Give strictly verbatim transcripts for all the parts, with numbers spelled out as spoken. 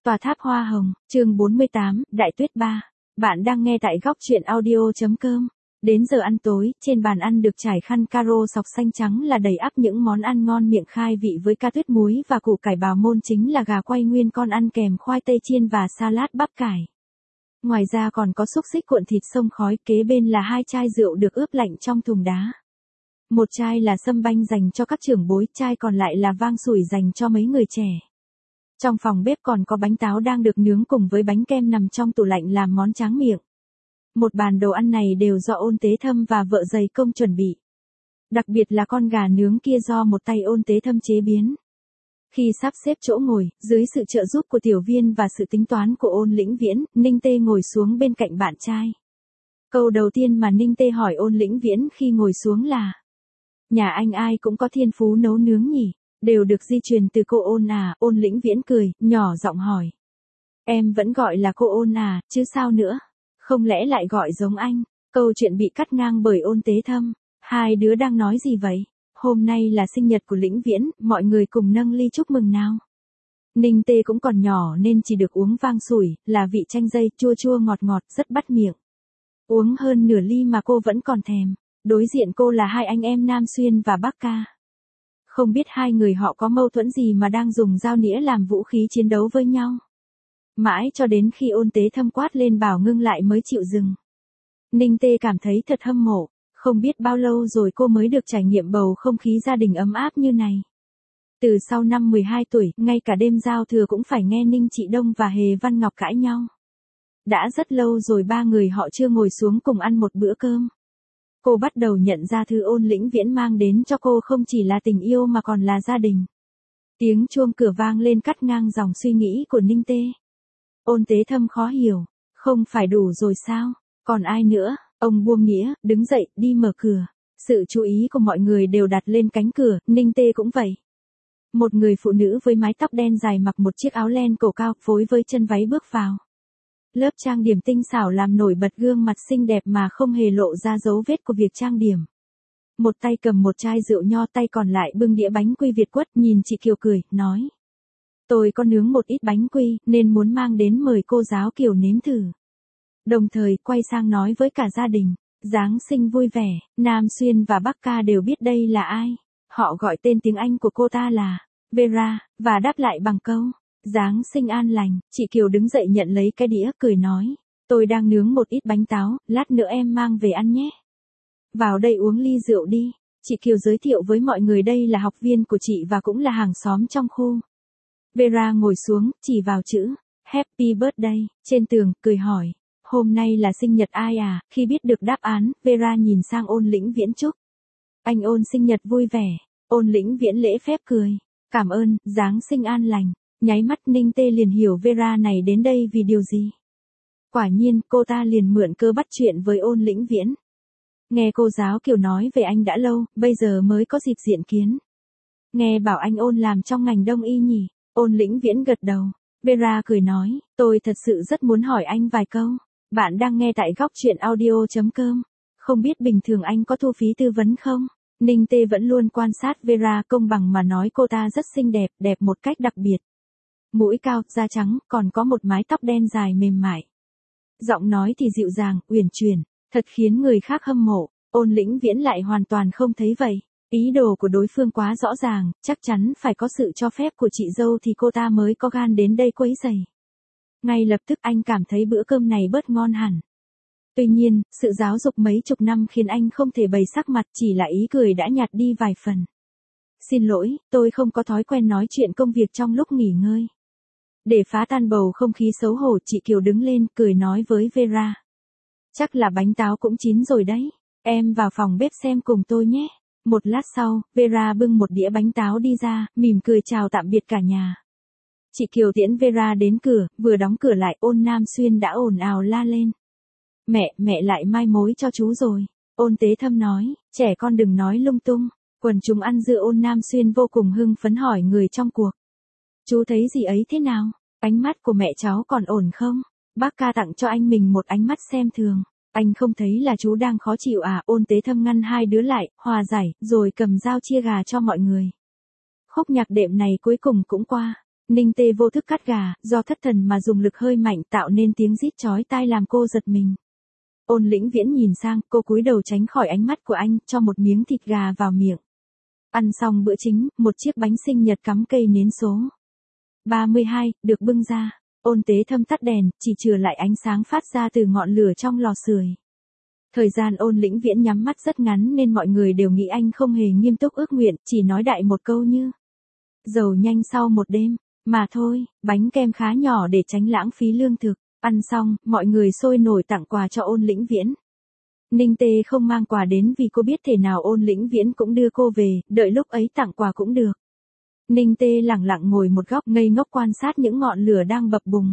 Tòa tháp hoa hồng, chương bốn mươi tám, Đại tuyết ba. Bạn đang nghe tại góc truyện audio.com. Đến giờ ăn tối, trên bàn ăn được trải khăn caro sọc xanh trắng là đầy ắp những món ăn ngon miệng khai vị với cá tuyết muối và củ cải bào môn, chính là gà quay nguyên con ăn kèm khoai tây chiên và salad bắp cải. Ngoài ra còn có xúc xích cuộn thịt xông khói, kế bên là hai chai rượu được ướp lạnh trong thùng đá. Một chai là sâm banh dành cho các trưởng bối, chai còn lại là vang sủi dành cho mấy người trẻ. Trong phòng bếp còn có bánh táo đang được nướng cùng với bánh kem nằm trong tủ lạnh làm món tráng miệng. Một bàn đồ ăn này đều do Ôn Tế Thâm và vợ dày công chuẩn bị. Đặc biệt là con gà nướng kia do một tay Ôn Tế Thâm chế biến. Khi sắp xếp chỗ ngồi, dưới sự trợ giúp của Tiểu Viên và sự tính toán của Ôn Lĩnh Viễn, Ninh Tê ngồi xuống bên cạnh bạn trai. Câu đầu tiên mà Ninh Tê hỏi Ôn Lĩnh Viễn khi ngồi xuống là: nhà anh ai cũng có thiên phú nấu nướng nhỉ? Đều được di truyền từ cô Ôn à? Ôn Lĩnh Viễn cười, nhỏ giọng hỏi. Em vẫn gọi là cô Ôn à, chứ sao nữa? Không lẽ lại gọi giống anh? Câu chuyện bị cắt ngang bởi Ôn Tế Thâm. Hai đứa đang nói gì vậy? Hôm nay là sinh nhật của Lĩnh Viễn, mọi người cùng nâng ly chúc mừng nào. Ninh Tê cũng còn nhỏ nên chỉ được uống vang sủi, là vị chanh dây, chua chua ngọt ngọt, rất bắt miệng. Uống hơn nửa ly mà cô vẫn còn thèm. Đối diện cô là hai anh em Nam Xuyên và Bắc Ca. Không biết hai người họ có mâu thuẫn gì mà đang dùng dao nĩa làm vũ khí chiến đấu với nhau. Mãi cho đến khi Ôn Tế Thâm quát lên bảo ngưng lại mới chịu dừng. Ninh Tê cảm thấy thật hâm mộ, không biết bao lâu rồi cô mới được trải nghiệm bầu không khí gia đình ấm áp như này. Từ sau năm mười hai tuổi, ngay cả đêm giao thừa cũng phải nghe Ninh Trị Đông và Hề Văn Ngọc cãi nhau. Đã rất lâu rồi ba người họ chưa ngồi xuống cùng ăn một bữa cơm. Cô bắt đầu nhận ra thứ Ôn Lĩnh Viễn mang đến cho cô không chỉ là tình yêu mà còn là gia đình. Tiếng chuông cửa vang lên cắt ngang dòng suy nghĩ của Ninh Tê. Ôn Tế Thâm khó hiểu, không phải đủ rồi sao? Còn ai nữa? Ông buông nĩa, đứng dậy, đi mở cửa. Sự chú ý của mọi người đều đặt lên cánh cửa, Ninh Tê cũng vậy. Một người phụ nữ với mái tóc đen dài mặc một chiếc áo len cổ cao, phối với chân váy bước vào. Lớp trang điểm tinh xảo làm nổi bật gương mặt xinh đẹp mà không hề lộ ra dấu vết của việc trang điểm. Một tay cầm một chai rượu nho, tay còn lại bưng đĩa bánh quy Việt quất, nhìn chị Kiều cười, nói. Tôi có nướng một ít bánh quy, nên muốn mang đến mời cô giáo Kiều nếm thử. Đồng thời, quay sang nói với cả gia đình, Giáng sinh vui vẻ, Nam Xuyên và Bắc Ca đều biết đây là ai. Họ gọi tên tiếng Anh của cô ta là Vera, và đáp lại bằng câu Giáng sinh an lành. Chị Kiều đứng dậy nhận lấy cái đĩa, cười nói. Tôi đang nướng một ít bánh táo, lát nữa em mang về ăn nhé. Vào đây uống ly rượu đi. Chị Kiều giới thiệu với mọi người đây là học viên của chị và cũng là hàng xóm trong khu. Vera ngồi xuống, chỉ vào chữ Happy Birthday trên tường, cười hỏi. Hôm nay là sinh nhật ai à? Khi biết được đáp án, Vera nhìn sang Ôn Lĩnh Viễn chúc. Anh Ôn sinh nhật vui vẻ. Ôn Lĩnh Viễn lễ phép cười. Cảm ơn, Giáng sinh an lành. Nháy mắt Ninh Tê liền hiểu Vera này đến đây vì điều gì. Quả nhiên, cô ta liền mượn cơ bắt chuyện với Ôn Lĩnh Viễn. Nghe cô giáo Kiều nói về anh đã lâu, bây giờ mới có dịp diện kiến. Nghe bảo anh Ôn làm trong ngành đông y nhỉ? Ôn Lĩnh Viễn gật đầu. Vera cười nói, tôi thật sự rất muốn hỏi anh vài câu. Bạn đang nghe tại góc truyện audio.com. Không biết bình thường anh có thu phí tư vấn không? Ninh Tê vẫn luôn quan sát Vera, công bằng mà nói cô ta rất xinh đẹp, đẹp một cách đặc biệt. Mũi cao, da trắng, còn có một mái tóc đen dài mềm mại. Giọng nói thì dịu dàng, uyển chuyển, thật khiến người khác hâm mộ. Ôn Lĩnh Viễn lại hoàn toàn không thấy vậy. Ý đồ của đối phương quá rõ ràng, chắc chắn phải có sự cho phép của chị dâu thì cô ta mới có gan đến đây quấy rầy. Ngay lập tức anh cảm thấy bữa cơm này bớt ngon hẳn. Tuy nhiên, sự giáo dục mấy chục năm khiến anh không thể bày sắc mặt, chỉ là ý cười đã nhạt đi vài phần. Xin lỗi, tôi không có thói quen nói chuyện công việc trong lúc nghỉ ngơi. Để phá tan bầu không khí xấu hổ, chị Kiều đứng lên, cười nói với Vera. Chắc là bánh táo cũng chín rồi đấy. Em vào phòng bếp xem cùng tôi nhé. Một lát sau, Vera bưng một đĩa bánh táo đi ra, mỉm cười chào tạm biệt cả nhà. Chị Kiều tiễn Vera đến cửa, vừa đóng cửa lại, Ôn Nam Xuyên đã ồn ào la lên. Mẹ, mẹ lại mai mối cho chú rồi. Ôn Tế Thâm nói, trẻ con đừng nói lung tung. Quần chúng ăn dưa. Ôn Nam Xuyên vô cùng hưng phấn hỏi người trong cuộc. Chú thấy gì ấy thế nào? Ánh mắt của mẹ cháu còn ổn không? Bác Ca tặng cho anh mình một ánh mắt xem thường. Anh không thấy là chú đang khó chịu à? Ôn Tế Thâm ngăn hai đứa lại, hòa giải, rồi cầm dao chia gà cho mọi người. Khúc nhạc đệm này cuối cùng cũng qua. Ninh Tê vô thức cắt gà, do thất thần mà dùng lực hơi mạnh tạo nên tiếng rít chói tai làm cô giật mình. Ôn Lĩnh Viễn nhìn sang, cô cúi đầu tránh khỏi ánh mắt của anh, cho một miếng thịt gà vào miệng. Ăn xong bữa chính, một chiếc bánh sinh nhật cắm cây nến số ba mươi hai, được bưng ra. Ôn Tế Thâm tắt đèn, chỉ chừa lại ánh sáng phát ra từ ngọn lửa trong lò sưởi. Thời gian Ôn Lĩnh Viễn nhắm mắt rất ngắn nên mọi người đều nghĩ anh không hề nghiêm túc ước nguyện, chỉ nói đại một câu như giàu nhanh sau một đêm, mà thôi, bánh kem khá nhỏ để tránh lãng phí lương thực. Ăn xong, mọi người sôi nổi tặng quà cho Ôn Lĩnh Viễn. Ninh Tê không mang quà đến vì cô biết thể nào Ôn Lĩnh Viễn cũng đưa cô về, đợi lúc ấy tặng quà cũng được. Ninh Tê lặng lặng ngồi một góc ngây ngốc quan sát những ngọn lửa đang bập bùng.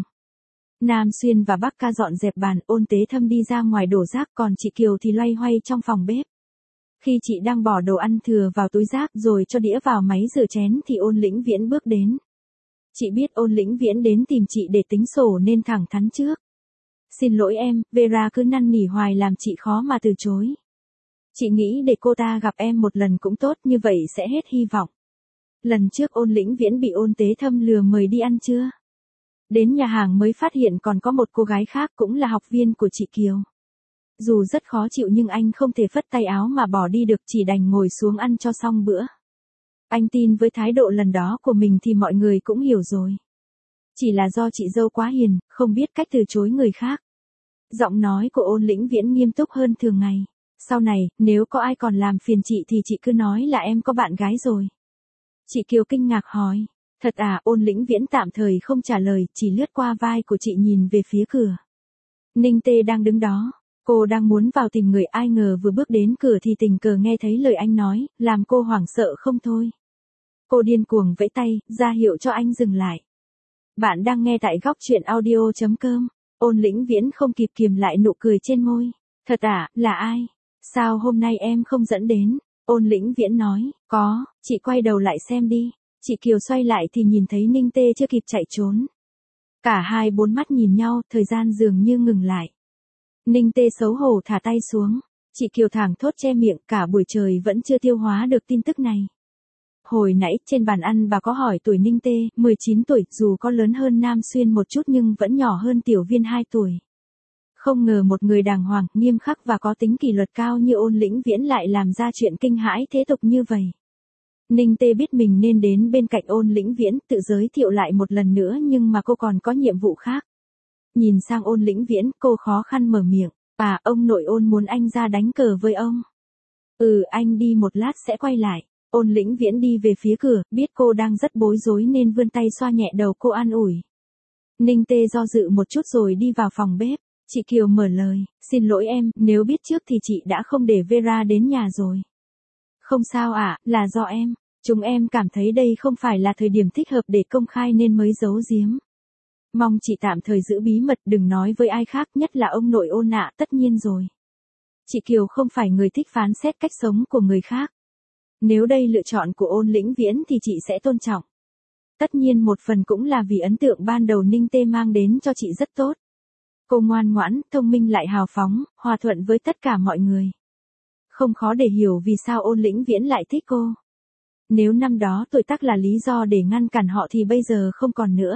Nam Xuyên và Bắc Ca dọn dẹp bàn, Ôn Tế Thâm đi ra ngoài đổ rác, còn chị Kiều thì loay hoay trong phòng bếp. Khi chị đang bỏ đồ ăn thừa vào túi rác rồi cho đĩa vào máy rửa chén thì Ôn Lĩnh Viễn bước đến. Chị biết Ôn Lĩnh Viễn đến tìm chị để tính sổ nên thẳng thắn trước. Xin lỗi em, Vera cứ năn nỉ hoài làm chị khó mà từ chối. Chị nghĩ để cô ta gặp em một lần cũng tốt, như vậy sẽ hết hy vọng. Lần trước Ôn Lĩnh Viễn bị Ôn Tế Thâm lừa mời đi ăn trưa. Đến nhà hàng mới phát hiện còn có một cô gái khác cũng là học viên của chị Kiều. Dù rất khó chịu nhưng anh không thể phất tay áo mà bỏ đi được, chỉ đành ngồi xuống ăn cho xong bữa. Anh tin với thái độ lần đó của mình thì mọi người cũng hiểu rồi. Chỉ là do chị dâu quá hiền, không biết cách từ chối người khác. Giọng nói của Ôn Lĩnh Viễn nghiêm túc hơn thường ngày. Sau này, nếu có ai còn làm phiền chị thì chị cứ nói là em có bạn gái rồi. Chị Kiều kinh ngạc hỏi. Thật à? Ôn Lĩnh Viễn tạm thời không trả lời, chỉ lướt qua vai của chị nhìn về phía cửa. Ninh Tê đang đứng đó. Cô đang muốn vào tìm người, ai ngờ vừa bước đến cửa thì tình cờ nghe thấy lời anh nói, làm cô hoảng sợ không thôi. Cô điên cuồng vẫy tay, ra hiệu cho anh dừng lại. Bạn đang nghe tại góc truyện audio chấm com. Ôn Lĩnh Viễn không kịp kiềm lại nụ cười trên môi. Thật à, là ai? Sao hôm nay em không dẫn đến? Ôn Lĩnh Viễn nói, có, chị quay đầu lại xem đi. Chị Kiều xoay lại thì nhìn thấy Ninh Tê chưa kịp chạy trốn. Cả hai bốn mắt nhìn nhau, thời gian dường như ngừng lại. Ninh Tê xấu hổ thả tay xuống. Chị Kiều thảng thốt che miệng, cả buổi trời vẫn chưa tiêu hóa được tin tức này. Hồi nãy trên bàn ăn bà có hỏi tuổi Ninh Tê, mười chín tuổi, dù có lớn hơn Nam Xuyên một chút nhưng vẫn nhỏ hơn Tiểu Viên hai tuổi. Không ngờ một người đàng hoàng, nghiêm khắc và có tính kỷ luật cao như Ôn Lĩnh Viễn lại làm ra chuyện kinh hãi thế tục như vậy. Ninh Tê biết mình nên đến bên cạnh Ôn Lĩnh Viễn, tự giới thiệu lại một lần nữa nhưng mà cô còn có nhiệm vụ khác. Nhìn sang Ôn Lĩnh Viễn, cô khó khăn mở miệng. À, ông nội Ôn muốn anh ra đánh cờ với ông. Ừ, anh đi một lát sẽ quay lại. Ôn Lĩnh Viễn đi về phía cửa, biết cô đang rất bối rối nên vươn tay xoa nhẹ đầu cô an ủi. Ninh Tê do dự một chút rồi đi vào phòng bếp. Chị Kiều mở lời, xin lỗi em, nếu biết trước thì chị đã không để Vera đến nhà rồi. Không sao ạ, à, là do em. Chúng em cảm thấy đây không phải là thời điểm thích hợp để công khai nên mới giấu giếm. Mong chị tạm thời giữ bí mật, đừng nói với ai khác, nhất là ông nội Ôn ạ. Tất nhiên rồi. Chị Kiều không phải người thích phán xét cách sống của người khác. Nếu đây lựa chọn của Ôn Lĩnh Viễn thì chị sẽ tôn trọng. Tất nhiên một phần cũng là vì ấn tượng ban đầu Ninh Tê mang đến cho chị rất tốt. Cô ngoan ngoãn, thông minh lại hào phóng, hòa thuận với tất cả mọi người. Không khó để hiểu vì sao Ôn Lĩnh Viễn lại thích cô. Nếu năm đó tuổi tác là lý do để ngăn cản họ thì bây giờ không còn nữa.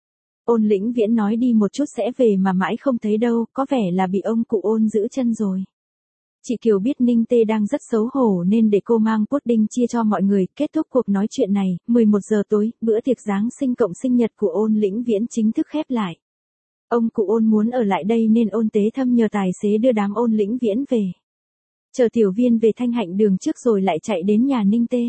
Ôn Lĩnh Viễn nói đi một chút sẽ về mà mãi không thấy đâu, có vẻ là bị ông cụ Ôn giữ chân rồi. Chị Kiều biết Ninh Tê đang rất xấu hổ nên để cô mang pudding chia cho mọi người. Kết thúc cuộc nói chuyện này, mười một giờ tối, bữa tiệc Giáng sinh cộng sinh nhật của Ôn Lĩnh Viễn chính thức khép lại. Ông cụ Ôn muốn ở lại đây nên Ôn Tế Thâm nhờ tài xế đưa đám Ôn Lĩnh Viễn về. Chờ Tiểu Viên về Thanh Hạnh Đường trước rồi lại chạy đến nhà Ninh Tê.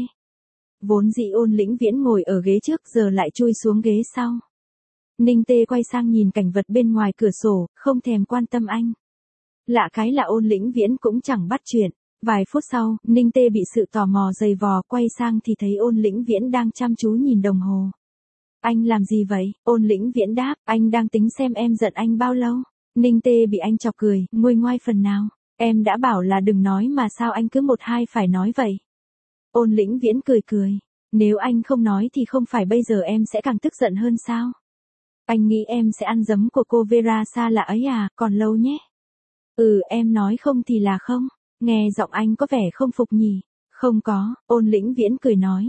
Vốn dĩ Ôn Lĩnh Viễn ngồi ở ghế trước giờ lại chui xuống ghế sau. Ninh Tê quay sang nhìn cảnh vật bên ngoài cửa sổ, không thèm quan tâm anh. Lạ cái là Ôn Lĩnh Viễn cũng chẳng bắt chuyện. Vài phút sau, Ninh Tê bị sự tò mò dày vò, quay sang thì thấy Ôn Lĩnh Viễn đang chăm chú nhìn đồng hồ. Anh làm gì vậy? Ôn Lĩnh Viễn đáp, anh đang tính xem em giận anh bao lâu. Ninh Tê bị anh chọc cười, nguôi ngoai phần nào. Em đã bảo là đừng nói mà sao anh cứ một hai phải nói vậy. Ôn Lĩnh Viễn cười cười. Nếu anh không nói thì không phải bây giờ em sẽ càng tức giận hơn sao? Anh nghĩ em sẽ ăn giấm của cô Vera xa lạ ấy à, còn lâu nhé. Ừ, em nói không thì là không. Nghe giọng anh có vẻ không phục nhỉ? Không có, Ôn Lĩnh Viễn cười nói.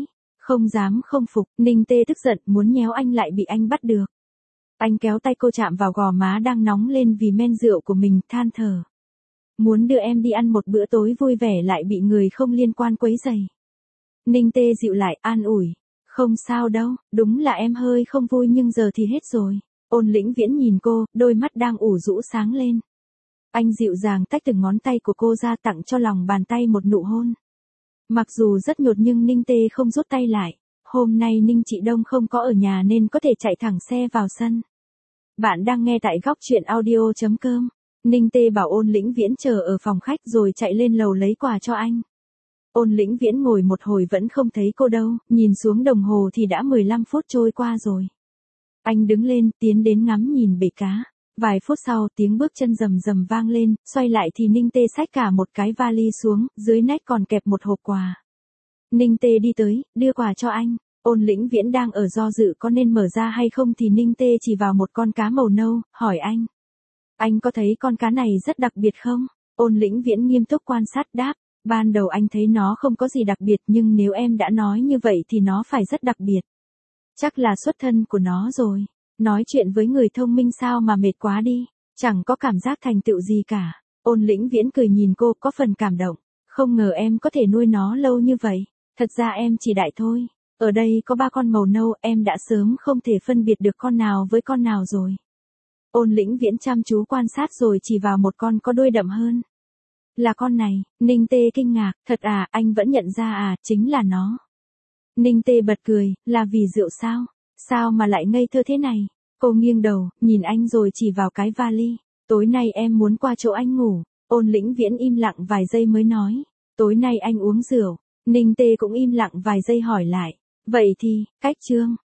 Không dám không phục, Ninh Tê tức giận muốn nhéo anh lại bị anh bắt được. Anh kéo tay cô chạm vào gò má đang nóng lên vì men rượu của mình, than thở. Muốn đưa em đi ăn một bữa tối vui vẻ lại bị người không liên quan quấy rầy. Ninh Tê dịu lại, an ủi. Không sao đâu, đúng là em hơi không vui nhưng giờ thì hết rồi. Ôn Lĩnh Viễn nhìn cô, đôi mắt đang ủ rũ sáng lên. Anh dịu dàng tách từng ngón tay của cô ra tặng cho lòng bàn tay một nụ hôn. Mặc dù rất nhột nhưng Ninh Tê không rút tay lại. Hôm nay Ninh Trị Đông không có ở nhà nên có thể chạy thẳng xe vào sân. Bạn đang nghe tại góc truyện audio chấm com. Ninh Tê bảo Ôn Lĩnh Viễn chờ ở phòng khách rồi chạy lên lầu lấy quà cho anh. Ôn Lĩnh Viễn ngồi một hồi vẫn không thấy cô đâu, nhìn xuống đồng hồ thì đã mười lăm phút trôi qua rồi. Anh đứng lên, tiến đến ngắm nhìn bể cá. Vài phút sau, tiếng bước chân rầm rầm vang lên, xoay lại thì Ninh Tê xách cả một cái vali xuống, dưới nách còn kẹp một hộp quà. Ninh Tê đi tới, đưa quà cho anh. Ôn Lĩnh Viễn đang ở do dự có nên mở ra hay không thì Ninh Tê chỉ vào một con cá màu nâu, hỏi anh. Anh có thấy con cá này rất đặc biệt không? Ôn Lĩnh Viễn nghiêm túc quan sát đáp. Ban đầu anh thấy nó không có gì đặc biệt nhưng nếu em đã nói như vậy thì nó phải rất đặc biệt. Chắc là xuất thân của nó rồi. Nói chuyện với người thông minh sao mà mệt quá đi. Chẳng có cảm giác thành tựu gì cả. Ôn Lĩnh Viễn cười nhìn cô có phần cảm động. Không ngờ em có thể nuôi nó lâu như vậy. Thật ra em chỉ đại thôi. Ở đây có ba con màu nâu em đã sớm không thể phân biệt được con nào với con nào rồi. Ôn Lĩnh Viễn chăm chú quan sát rồi chỉ vào một con có đuôi đậm hơn. Là con này, Ninh Tê kinh ngạc, thật à, anh vẫn nhận ra à, chính là nó. Ninh Tê bật cười, là vì rượu sao? Sao mà lại ngây thơ thế này? Cô nghiêng đầu, nhìn anh rồi chỉ vào cái vali. Tối nay em muốn qua chỗ anh ngủ. Ôn Lĩnh Viễn im lặng vài giây mới nói. Tối nay anh uống rượu. Ninh Tê cũng im lặng vài giây hỏi lại. Vậy thì, cách chương.